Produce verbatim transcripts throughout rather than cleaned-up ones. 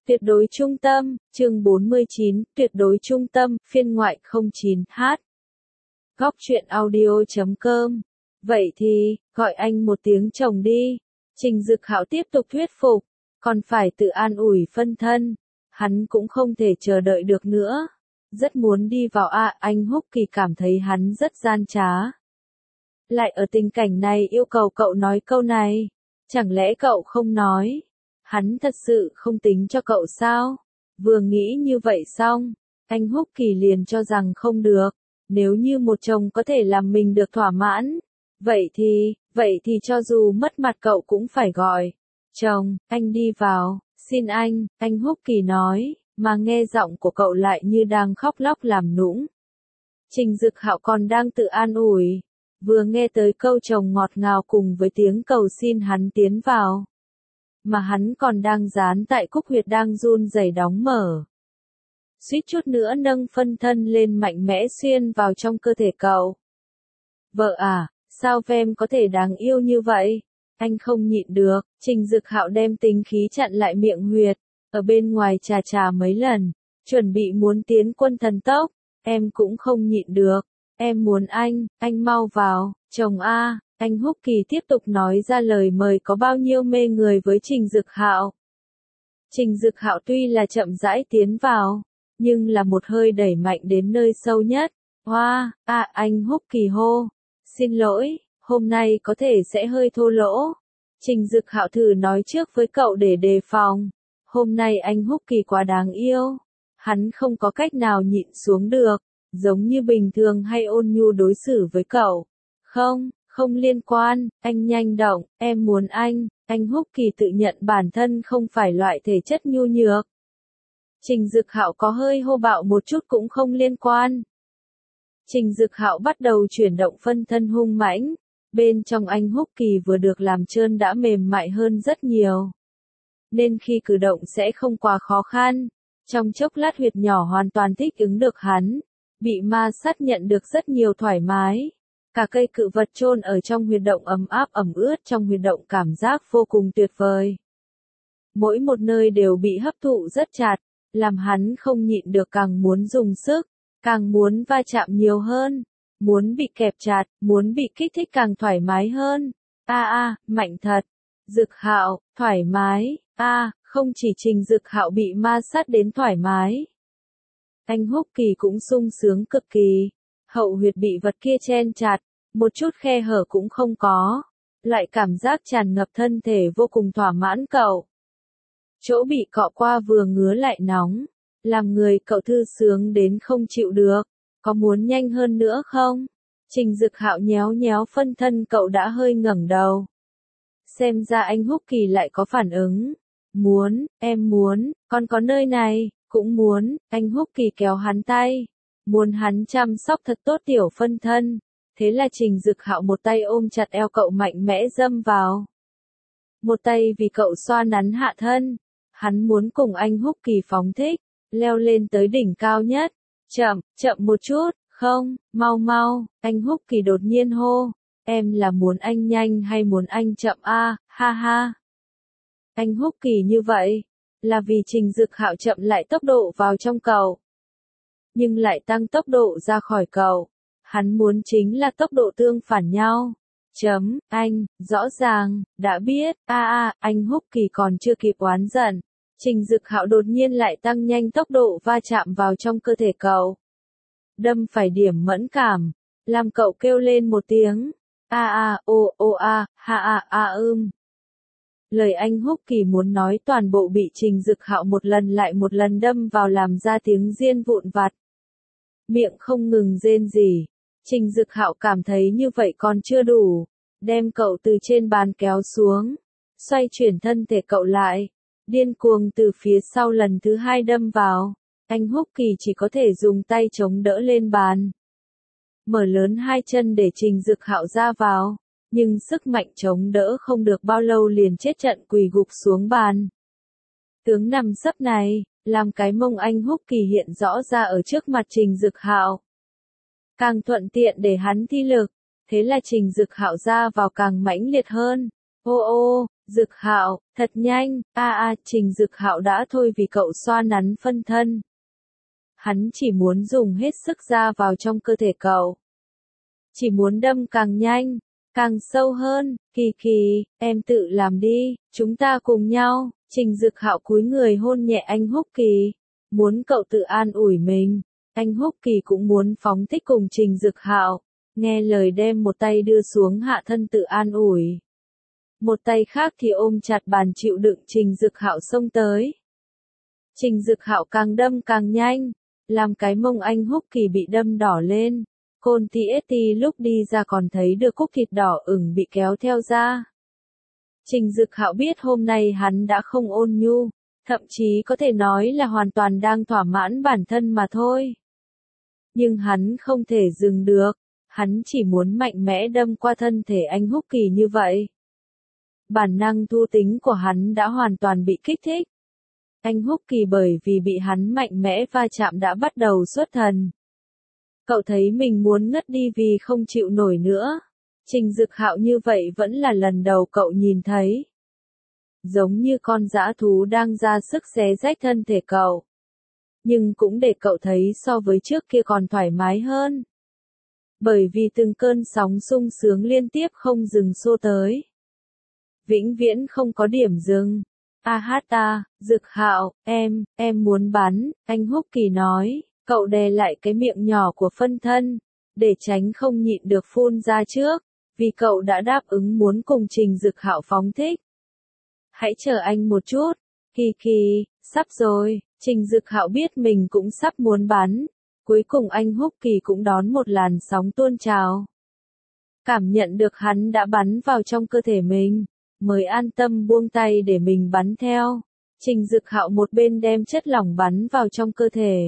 Tuyệt đối trung tâm, chương bốn mươi chín, tuyệt đối trung tâm, phiên ngoại không chín h. Góc truyện audio chấm com. Vậy thì, gọi anh một tiếng chồng đi. Trình Dực Hạo tiếp tục thuyết phục, còn phải tự an ủi phân thân. Hắn cũng không thể chờ đợi được nữa. Rất muốn đi vào a, à, anh Húc Kỳ cảm thấy hắn rất gian trá. Lại ở tình cảnh này yêu cầu cậu nói câu này. Chẳng lẽ cậu không nói? Hắn thật sự không tính cho cậu sao? Vừa nghĩ như vậy xong, anh Húc Kỳ liền cho rằng không được. Nếu như một chồng có thể làm mình được thỏa mãn, vậy thì, vậy thì cho dù mất mặt cậu cũng phải gọi. Chồng, anh đi vào, xin anh, anh Húc Kỳ nói, mà nghe giọng của cậu lại như đang khóc lóc làm nũng. Trình Dực Hạo còn đang tự an ủi, vừa nghe tới câu chồng ngọt ngào cùng với tiếng cầu xin hắn tiến vào. Mà hắn còn đang dán tại cúc huyệt đang run rẩy đóng mở. Suýt chút nữa nâng phân thân lên mạnh mẽ xuyên vào trong cơ thể cậu. Vợ à, sao em có thể đáng yêu như vậy? Anh không nhịn được. Trình Dực Hạo đem tính khí chặn lại miệng huyệt, ở bên ngoài chà chà mấy lần, chuẩn bị muốn tiến quân thần tốc. Em cũng không nhịn được. Em muốn anh, anh mau vào, chồng a. Anh Húc Kỳ tiếp tục nói ra lời mời có bao nhiêu mê người với Trình Dực Hạo. Trình Dực Hạo tuy là chậm rãi tiến vào, nhưng là một hơi đẩy mạnh đến nơi sâu nhất. Hoa, wow, à anh Húc Kỳ hô. Xin lỗi, hôm nay có thể sẽ hơi thô lỗ. Trình Dực Hạo thử nói trước với cậu để đề phòng. Hôm nay anh Húc Kỳ quá đáng yêu. Hắn không có cách nào nhịn xuống được, giống như bình thường hay ôn nhu đối xử với cậu. Không. Không liên quan, anh nhanh động, em muốn anh. Anh Húc Kỳ tự nhận bản thân không phải loại thể chất nhu nhược. Trình Dực Hạo có hơi hô bạo một chút cũng không liên quan. Trình Dực Hạo bắt đầu chuyển động phân thân hung mãnh, bên trong anh Húc Kỳ vừa được làm trơn đã mềm mại hơn rất nhiều. Nên khi cử động sẽ không quá khó khăn, trong chốc lát huyệt nhỏ hoàn toàn thích ứng được hắn, bị ma sát nhận được rất nhiều thoải mái. Cả cây cự vật chôn ở trong huyệt động ấm áp ẩm ướt trong huyệt động cảm giác vô cùng tuyệt vời. Mỗi một nơi đều bị hấp thụ rất chặt, làm hắn không nhịn được càng muốn dùng sức, càng muốn va chạm nhiều hơn, muốn bị kẹp chặt, muốn bị kích thích càng thoải mái hơn. A a, mạnh thật. Dực Hạo, thoải mái. A, à, không chỉ Trình Dực Hạo bị ma sát đến thoải mái. Anh Húc Kỳ cũng sung sướng cực kỳ. Hậu huyệt bị vật kia chen chặt, một chút khe hở cũng không có, lại cảm giác tràn ngập thân thể vô cùng thỏa mãn cậu. Chỗ bị cọ qua vừa ngứa lại nóng, làm người cậu thư sướng đến không chịu được, có muốn nhanh hơn nữa không? Trình Dực Hạo nhéo nhéo phân thân cậu đã hơi ngẩng đầu. Xem ra anh Húc Kỳ lại có phản ứng. Muốn, em muốn, còn có nơi này, cũng muốn, anh Húc Kỳ kéo hắn tay. Muốn hắn chăm sóc thật tốt tiểu phân thân. Thế là Trình Dực Hạo một tay ôm chặt eo cậu mạnh mẽ dâm vào. Một tay vì cậu xoa nắn hạ thân. Hắn muốn cùng anh Húc Kỳ phóng thích, leo lên tới đỉnh cao nhất. Chậm, chậm một chút, không, mau mau, anh Húc Kỳ đột nhiên hô. Em là muốn anh nhanh hay muốn anh chậm a, à, ha ha. Anh Húc Kỳ như vậy, là vì Trình Dực Hạo chậm lại tốc độ vào trong cậu. Nhưng lại tăng tốc độ ra khỏi cậu. Hắn muốn chính là tốc độ tương phản nhau. Chấm, anh, rõ ràng, đã biết, a a, anh Húc Kỳ còn chưa kịp oán giận. Trình Dực Hạo đột nhiên lại tăng nhanh tốc độ va chạm vào trong cơ thể cậu. Đâm phải điểm mẫn cảm, làm cậu kêu lên một tiếng. A a, ô, ô a, ha a, a ưm. Lời anh Húc Kỳ muốn nói toàn bộ bị Trình Dực Hạo một lần lại một lần đâm vào làm ra tiếng riêng vụn vặt. Miệng không ngừng rên rỉ. Trình Dực Hạo cảm thấy như vậy còn chưa đủ, đem cậu từ trên bàn kéo xuống, xoay chuyển thân thể cậu lại, điên cuồng từ phía sau lần thứ hai đâm vào. Anh Húc Kỳ chỉ có thể dùng tay chống đỡ lên bàn, mở lớn hai chân để Trình Dực Hạo ra vào, nhưng sức mạnh chống đỡ không được bao lâu liền chết trận quỳ gục xuống bàn. Tướng nằm sấp này, làm cái mông anh Húc Kỳ hiện rõ ra ở trước mặt Trình Dực Hạo. Càng thuận tiện để hắn thi lực, thế là Trình Dực Hạo ra vào càng mãnh liệt hơn. Ô ô, Dực Hạo, thật nhanh, a a Trình Dực Hạo đã thôi vì cậu xoa nắn phân thân. Hắn chỉ muốn dùng hết sức ra vào trong cơ thể cậu. Chỉ muốn đâm càng nhanh, càng sâu hơn. Kỳ Kỳ, em tự làm đi, chúng ta cùng nhau. Trình Dực Hạo cúi người hôn nhẹ anh Húc Kỳ, muốn cậu tự an ủi mình. Anh Húc Kỳ cũng muốn phóng thích cùng Trình Dực Hạo, nghe lời đem một tay đưa xuống hạ thân tự an ủi. Một tay khác thì ôm chặt bàn chịu đựng Trình Dực Hạo xông tới. Trình Dực Hạo càng đâm càng nhanh, làm cái mông anh Húc Kỳ bị đâm đỏ lên. Côn Ti ét Ti lúc đi ra còn thấy được cúc thịt đỏ ửng bị kéo theo ra. Trình Dực Hạo biết hôm nay hắn đã không ôn nhu, thậm chí có thể nói là hoàn toàn đang thỏa mãn bản thân mà thôi. Nhưng hắn không thể dừng được, hắn chỉ muốn mạnh mẽ đâm qua thân thể anh Húc Kỳ như vậy. Bản năng thú tính của hắn đã hoàn toàn bị kích thích. Anh Húc Kỳ bởi vì bị hắn mạnh mẽ va chạm đã bắt đầu xuất thần. Cậu thấy mình muốn ngất đi vì không chịu nổi nữa. Trình Dực Hạo như vậy vẫn là lần đầu cậu nhìn thấy. Giống như con dã thú đang ra sức xé rách thân thể cậu. Nhưng cũng để cậu thấy so với trước kia còn thoải mái hơn. Bởi vì từng cơn sóng sung sướng liên tiếp không dừng xô tới. Vĩnh viễn không có điểm dừng. A hát ta, Dực Hạo, em, em muốn bắn, anh Húc Kỳ nói. Cậu đè lại cái miệng nhỏ của phân thân, để tránh không nhịn được phun ra trước, vì cậu đã đáp ứng muốn cùng Trình Dực Hạo phóng thích. Hãy chờ anh một chút, Kỳ Kỳ, sắp rồi. Trình Dực Hạo biết mình cũng sắp muốn bắn, cuối cùng anh Húc Kỳ cũng đón một làn sóng tuôn trào. Cảm nhận được hắn đã bắn vào trong cơ thể mình, mới an tâm buông tay để mình bắn theo. Trình Dực Hạo một bên đem chất lỏng bắn vào trong cơ thể,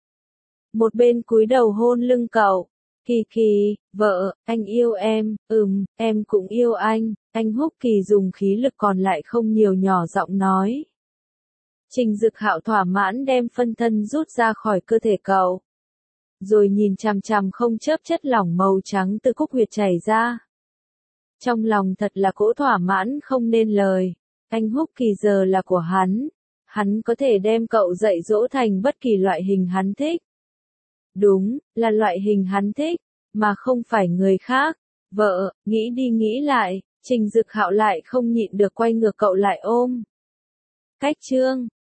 một bên cúi đầu hôn lưng cậu. Kỳ Kỳ, vợ, anh yêu em, ừm, em cũng yêu anh. Anh Húc Kỳ dùng khí lực còn lại không nhiều nhỏ giọng nói. Trình Dực Hạo thỏa mãn đem phân thân rút ra khỏi cơ thể cậu. Rồi nhìn chằm chằm không chớp chất lỏng màu trắng từ cúc huyệt chảy ra. Trong lòng thật là cỗ thỏa mãn không nên lời. Anh Húc Kỳ giờ là của hắn. Hắn có thể đem cậu dạy dỗ thành bất kỳ loại hình hắn thích. Đúng, là loại hình hắn thích, mà không phải người khác. Vợ, nghĩ đi nghĩ lại, Trình Dực Hạo lại không nhịn được quay ngược cậu lại ôm. Cách chương